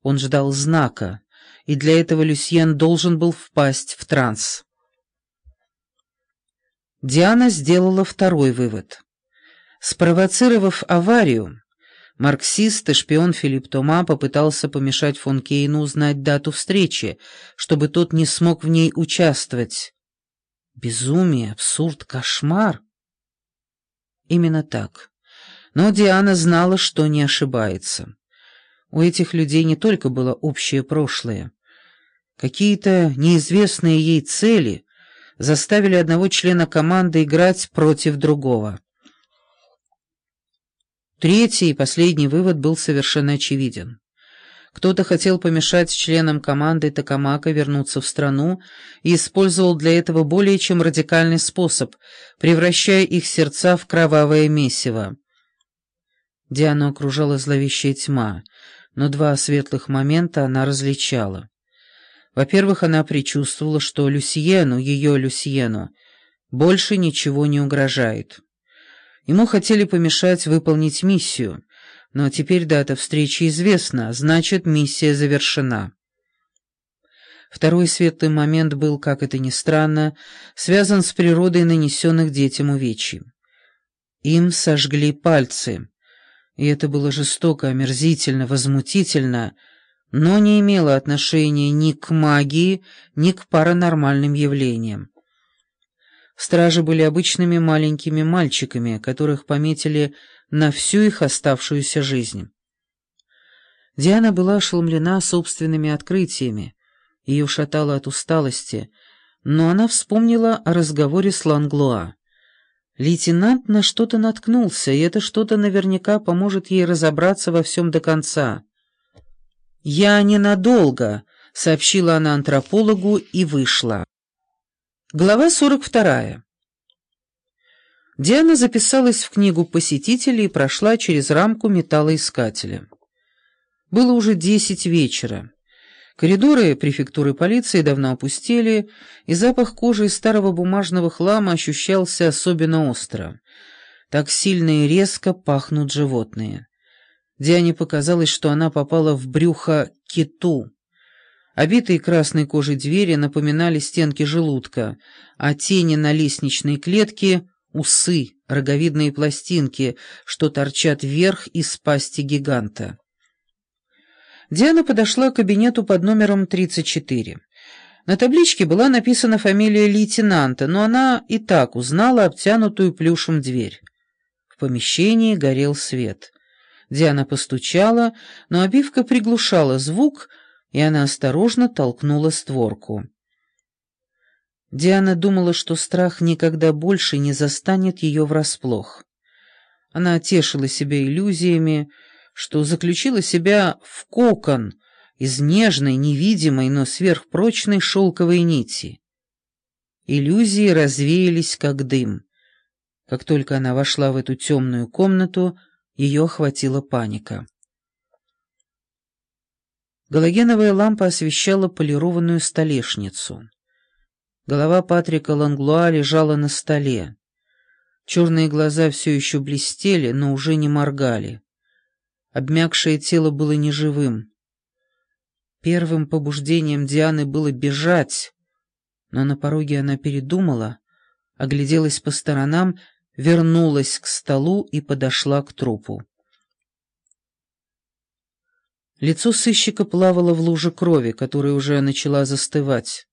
Он ждал знака, и для этого Люсьен должен был впасть в транс. Диана сделала второй вывод. Спровоцировав аварию, марксист и шпион Филипп Тома попытался помешать фон Кейну узнать дату встречи, чтобы тот не смог в ней участвовать. Безумие, абсурд, кошмар. Именно так. Но Диана знала, что не ошибается. У этих людей не только было общее прошлое. Какие-то неизвестные ей цели заставили одного члена команды играть против другого. Третий и последний вывод был совершенно очевиден. Кто-то хотел помешать членам команды Токамака вернуться в страну и использовал для этого более чем радикальный способ, превращая их сердца в кровавое месиво. Диану окружала зловещая тьма, но два светлых момента она различала. Во-первых, она предчувствовала, что ее Люсьену, больше ничего не угрожает. Ему хотели помешать выполнить миссию, но теперь дата встречи известна, значит, миссия завершена. Второй светлый момент был, как это ни странно, связан с природой нанесенных детям увечий. Им сожгли пальцы, и это было жестоко, омерзительно, возмутительно, но не имело отношения ни к магии, ни к паранормальным явлениям. Стражи были обычными маленькими мальчиками, которых пометили на всю их оставшуюся жизнь. Диана была ошеломлена собственными открытиями, ее шатало от усталости, но она вспомнила о разговоре с Ланглуа. Лейтенант на что-то наткнулся, и это что-то наверняка поможет ей разобраться во всем до конца. «Я ненадолго», — сообщила она антропологу и вышла. Глава 42. Диана записалась в книгу посетителей и прошла через рамку металлоискателя. Было уже 10 вечера. Коридоры префектуры полиции давно опустели, и запах кожи и старого бумажного хлама ощущался особенно остро. Так сильно и резко пахнут животные. Диане показалось, что она попала в брюхо киту. Обитые красной кожей двери напоминали стенки желудка, а тени на лестничной клетке — усы, роговидные пластинки, что торчат вверх из пасти гиганта. Диана подошла к кабинету под номером 34. На табличке была написана фамилия лейтенанта, но она и так узнала обтянутую плюшем дверь. В помещении горел свет. Диана постучала, но обивка приглушала звук, и она осторожно толкнула створку. Диана думала, что страх никогда больше не застанет ее врасплох. Она тешила себя иллюзиями, что заключила себя в кокон из нежной, невидимой, но сверхпрочной шелковой нити. Иллюзии развеялись, как дым. Как только она вошла в эту темную комнату, ее охватила паника. Галогеновая лампа освещала полированную столешницу. Голова Патрика Ланглуа лежала на столе. Черные глаза все еще блестели, но уже не моргали. Обмякшее тело было неживым. Первым побуждением Дианы было бежать, но на пороге она передумала, огляделась по сторонам, вернулась к столу и подошла к трупу. Лицо сыщика плавало в луже крови, которая уже начала застывать.